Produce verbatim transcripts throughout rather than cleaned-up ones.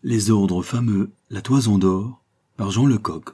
Les ordres fameux, la toison d'or, par Jean Lecoq.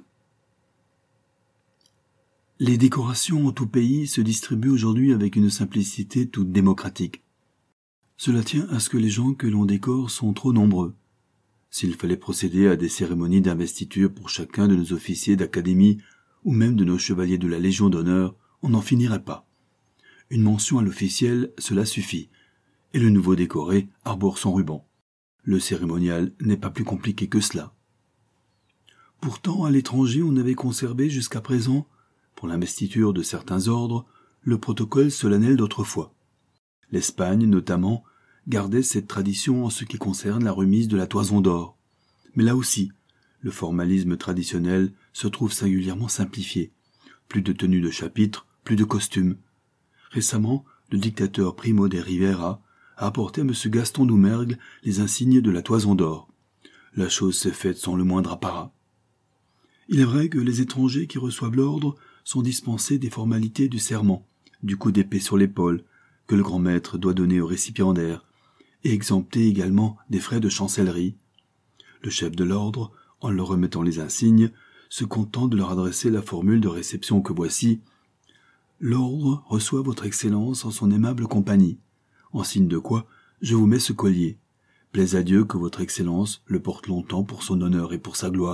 Les décorations en tout pays se distribuent aujourd'hui avec une simplicité toute démocratique. Cela tient à ce que les gens que l'on décore sont trop nombreux. S'il fallait procéder à des cérémonies d'investiture pour chacun de nos officiers d'académie ou même de nos chevaliers de la Légion d'honneur, on n'en finirait pas. Une mention à l'officiel, cela suffit, et le nouveau décoré arbore son ruban. Le cérémonial n'est pas plus compliqué que cela. Pourtant, à l'étranger, on avait conservé jusqu'à présent, pour l'investiture de certains ordres, le protocole solennel d'autrefois. L'Espagne, notamment, gardait cette tradition en ce qui concerne la remise de la toison d'or. Mais là aussi, le formalisme traditionnel se trouve singulièrement simplifié. Plus de tenues de chapitre, plus de costumes. Récemment, le dictateur Primo de Rivera a apporté à M. Gaston Doumergue les insignes de la toison d'or. La chose s'est faite sans le moindre apparat. Il est vrai que les étrangers qui reçoivent l'ordre sont dispensés des formalités du serment, du coup d'épée sur l'épaule, que le grand maître doit donner au récipiendaire, et exemptés également des frais de chancellerie. Le chef de l'ordre, en leur remettant les insignes, se contente de leur adresser la formule de réception que voici. « L'ordre reçoit votre Excellence en son aimable compagnie. En signe de quoi, je vous mets ce collier. Plaise à Dieu que votre Excellence le porte longtemps pour son honneur et pour sa gloire. »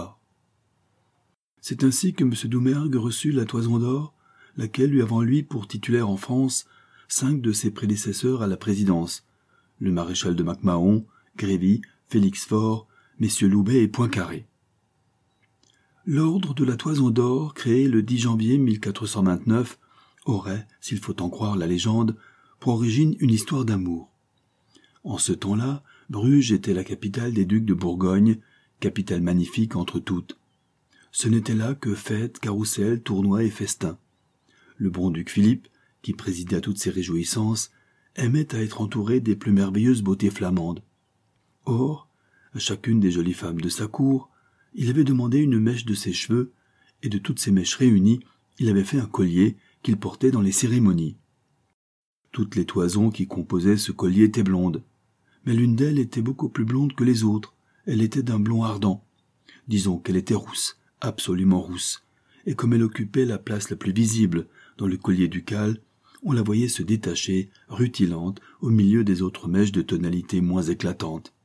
C'est ainsi que M. Doumergue reçut la toison d'or, laquelle eut avant lui pour titulaire en France cinq de ses prédécesseurs à la présidence, le maréchal de Mac-Mahon, Grévy, Félix Faure, messieurs Loubet et Poincaré. L'ordre de la toison d'or, créé le dix janvier mille quatre cent vingt-neuf, aurait, s'il faut en croire la légende, pour origine une histoire d'amour. En ce temps-là, Bruges était la capitale des ducs de Bourgogne, capitale magnifique entre toutes. Ce n'était là que fêtes, carrousels, tournois et festins. Le bon duc Philippe, qui présidait à toutes ces réjouissances, aimait à être entouré des plus merveilleuses beautés flamandes. Or, à chacune des jolies femmes de sa cour, il avait demandé une mèche de ses cheveux, et de toutes ces mèches réunies, il avait fait un collier qu'il portait dans les cérémonies. Toutes les toisons qui composaient ce collier étaient blondes, mais l'une d'elles était beaucoup plus blonde que les autres. Elle était d'un blond ardent. Disons qu'elle était rousse, absolument rousse, et comme elle occupait la place la plus visible dans le collier ducal, on la voyait se détacher, rutilante, au milieu des autres mèches de tonalité moins éclatante.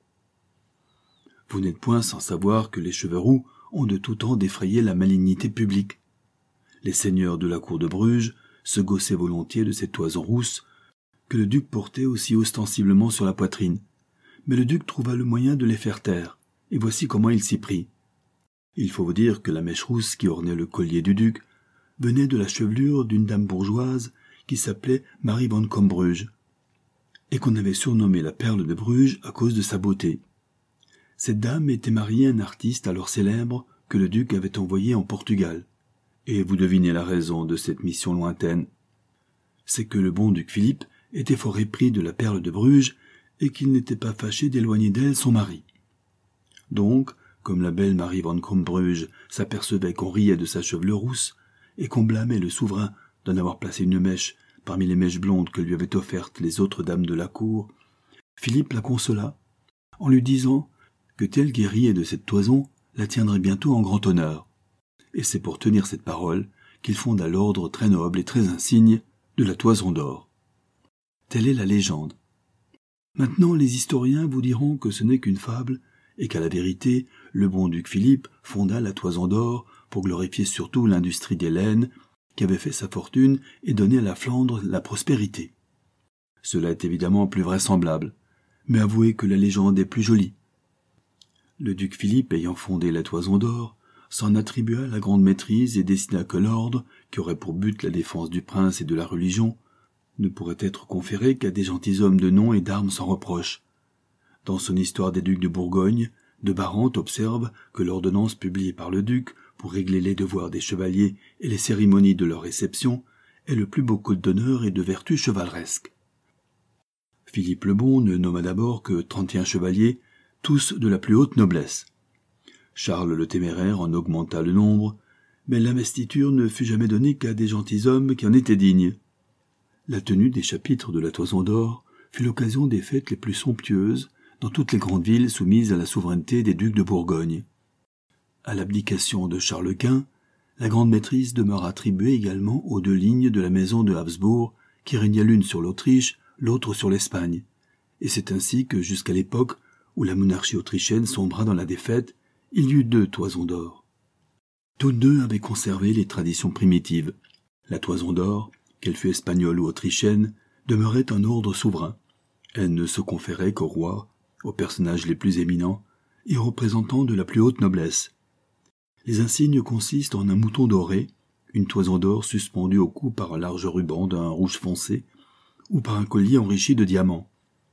Vous n'êtes point sans savoir que les cheveux roux ont de tout temps défrayé la malignité publique. Les seigneurs de la cour de Bruges se gaussaient volontiers de cette toison rousse que le duc portait aussi ostensiblement sur la poitrine. Mais le duc trouva le moyen de les faire taire, et voici comment il s'y prit. Il faut vous dire que la mèche rousse qui ornait le collier du duc venait de la chevelure d'une dame bourgeoise qui s'appelait Marie von Combruge, et qu'on avait surnommée la perle de Bruges à cause de sa beauté. Cette dame était mariée à un artiste alors célèbre que le duc avait envoyé en Portugal. Et vous devinez la raison de cette mission lointaine. C'est que le bon duc Philippe était fort épris de la perle de Bruges et qu'il n'était pas fâché d'éloigner d'elle son mari. Donc, comme la belle Marie von Combruge s'apercevait qu'on riait de sa chevelure rousse et qu'on blâmait le souverain d'en avoir placé une mèche parmi les mèches blondes que lui avaient offertes les autres dames de la cour, Philippe la consola en lui disant que tel qui riait de cette toison la tiendrait bientôt en grand honneur. Et c'est pour tenir cette parole qu'il fonda l'ordre très noble et très insigne de la toison d'or. Telle est la légende. Maintenant, les historiens vous diront que ce n'est qu'une fable, et qu'à la vérité, le bon duc Philippe fonda la toison d'or pour glorifier surtout l'industrie des laines, qui avait fait sa fortune et donné à la Flandre la prospérité. Cela est évidemment plus vraisemblable, mais avouez que la légende est plus jolie. Le duc Philippe, ayant fondé la toison d'or, s'en attribua la grande maîtrise et décida que l'ordre, qui aurait pour but la défense du prince et de la religion, ne pourrait être conféré qu'à des gentilshommes de nom et d'armes sans reproche. Dans son histoire des ducs de Bourgogne, de Barante observe que l'ordonnance publiée par le duc pour régler les devoirs des chevaliers et les cérémonies de leur réception est le plus beau code d'honneur et de vertu chevaleresque. Philippe le Bon ne nomma d'abord que trente et un chevaliers, tous de la plus haute noblesse. Charles le Téméraire en augmenta le nombre, mais l'investiture ne fut jamais donnée qu'à des gentilshommes qui en étaient dignes. La tenue des chapitres de la toison d'or fut l'occasion des fêtes les plus somptueuses, dans toutes les grandes villes soumises à la souveraineté des ducs de Bourgogne. À l'abdication de Charles Quint, la grande maîtrise demeure attribuée également aux deux lignes de la maison de Habsbourg, qui régnaient l'une sur l'Autriche, l'autre sur l'Espagne. Et c'est ainsi que, jusqu'à l'époque où la monarchie autrichienne sombra dans la défaite, il y eut deux toisons d'or. Toutes deux avaient conservé les traditions primitives. La toison d'or, qu'elle fût espagnole ou autrichienne, demeurait un ordre souverain. Elle ne se conférait qu'aux rois, aux personnages les plus éminents et aux représentants de la plus haute noblesse. Les insignes consistent en un mouton doré, une toison d'or suspendue au cou par un large ruban d'un rouge foncé, ou par un collier enrichi de diamants.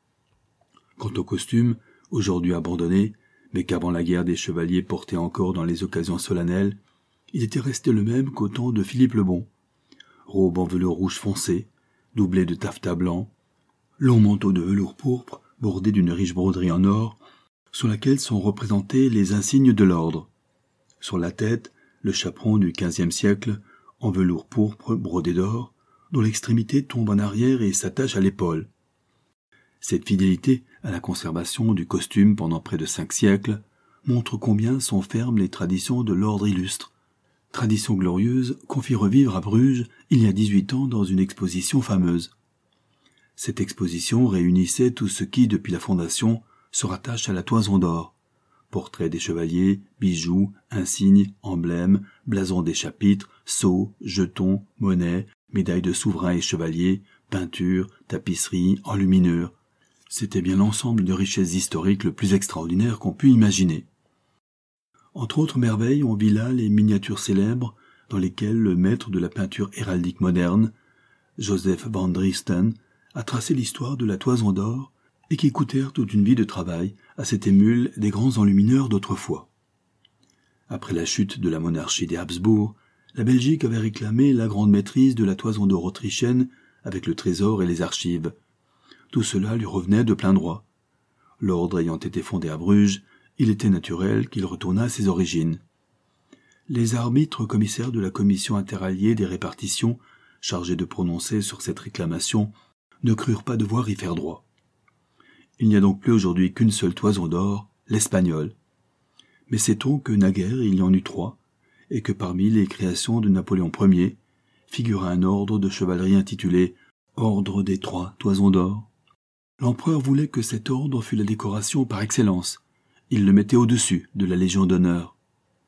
Quant au costume, aujourd'hui abandonné, mais qu'avant la guerre des chevaliers portaient encore dans les occasions solennelles, il était resté le même qu'au temps de Philippe le Bon. Robe en velours rouge foncé, doublé de taffetas blanc, long manteau de velours pourpre bordé d'une riche broderie en or, sur laquelle sont représentés les insignes de l'ordre. Sur la tête, le chaperon du quinzième siècle, en velours pourpre brodé d'or, dont l'extrémité tombe en arrière et s'attache à l'épaule. Cette fidélité à la conservation du costume pendant près de cinq siècles montre combien sont fermes les traditions de l'ordre illustre, tradition glorieuse qu'on fit revivre à Bruges il y a dix-huit ans dans une exposition fameuse. Cette exposition réunissait tout ce qui, depuis la fondation, se rattache à la toison d'or. Portraits des chevaliers, bijoux, insignes, emblèmes, blasons des chapitres, sceaux, jetons, monnaies, médailles de souverains et chevaliers, peintures, tapisseries, enluminures. C'était bien l'ensemble de richesses historiques le plus extraordinaire qu'on pût imaginer. Entre autres merveilles, on vit là les miniatures célèbres dans lesquelles le maître de la peinture héraldique moderne, Joseph van Driesten, a tracé l'histoire de la toison d'or et qui coûtèrent toute une vie de travail à cet émule des grands enlumineurs d'autrefois. Après la chute de la monarchie des Habsbourg, la Belgique avait réclamé la grande maîtrise de la toison d'or autrichienne avec le trésor et les archives. Tout cela lui revenait de plein droit. L'ordre ayant été fondé à Bruges, il était naturel qu'il retournât à ses origines. Les arbitres commissaires de la commission interalliée des répartitions, chargés de prononcer sur cette réclamation, ne crurent pas devoir y faire droit. Il n'y a donc plus aujourd'hui qu'une seule toison d'or, l'espagnole. Mais sait-on que naguère il y en eut trois, et que parmi les créations de Napoléon Ier figura un ordre de chevalerie intitulé « Ordre des trois toisons d'or ». L'empereur voulait que cet ordre fût la décoration par excellence. Il le mettait au-dessus de la Légion d'honneur.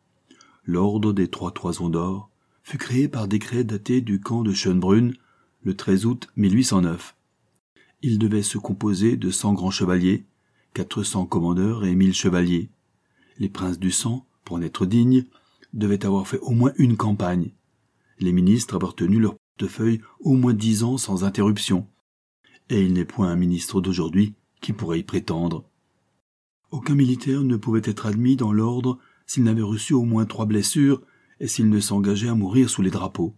L'ordre des trois toisons d'or fut créé par décret daté du camp de Schönbrunn le treize août mille huit cent neuf. Il devait se composer de cent grands chevaliers, quatre cents commandeurs et mille chevaliers. Les princes du sang, pour en être dignes, devaient avoir fait au moins une campagne. Les ministres avoir tenu leur portefeuille au moins dix ans sans interruption. Et il n'est point un ministre d'aujourd'hui qui pourrait y prétendre. Aucun militaire ne pouvait être admis dans l'ordre s'il n'avait reçu au moins trois blessures et s'il ne s'engageait à mourir sous les drapeaux.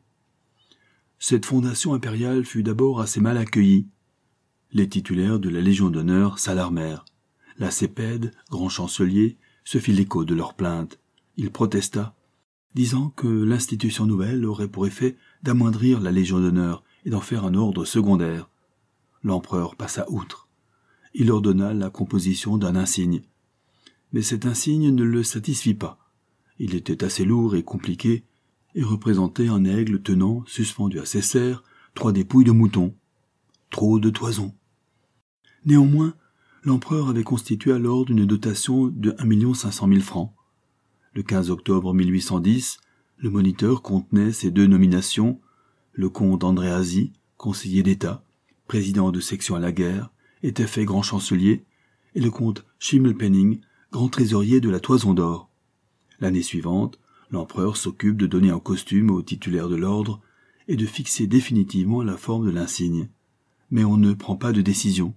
Cette fondation impériale fut d'abord assez mal accueillie. Les titulaires de la Légion d'honneur s'alarmèrent. La Cépède, grand chancelier, se fit l'écho de leurs plaintes. Il protesta, disant que l'institution nouvelle aurait pour effet d'amoindrir la Légion d'honneur et d'en faire un ordre secondaire. L'empereur passa outre. Il ordonna la composition d'un insigne. Mais cet insigne ne le satisfit pas. Il était assez lourd et compliqué, et représentait un aigle tenant, suspendu à ses serres, trois dépouilles de mouton. Trop de toison. Néanmoins, l'empereur avait constitué alors une dotation de un million cinq cent mille francs. Le quinze octobre mille huit cent dix, le moniteur contenait ces deux nominations, le comte Andréasi, conseiller d'État, président de section à la guerre, était fait grand chancelier, et le comte Schimmelpenning, grand trésorier de la toison d'or. L'année suivante, l'empereur s'occupe de donner un costume au titulaire de l'ordre et de fixer définitivement la forme de l'insigne. Mais on ne prend pas de décision.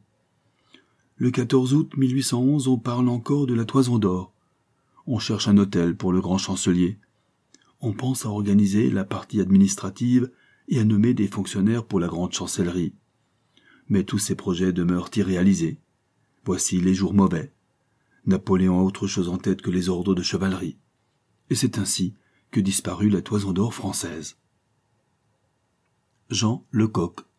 Le quatorze août mille huit cent onze, on parle encore de la toison d'or. On cherche un hôtel pour le grand chancelier. On pense à organiser la partie administrative et à nommer des fonctionnaires pour la grande chancellerie. Mais tous ces projets demeurent irréalisés. Voici les jours mauvais. Napoléon a autre chose en tête que les ordres de chevalerie. Et c'est ainsi que disparut la toison d'or française. Jean Lecoq.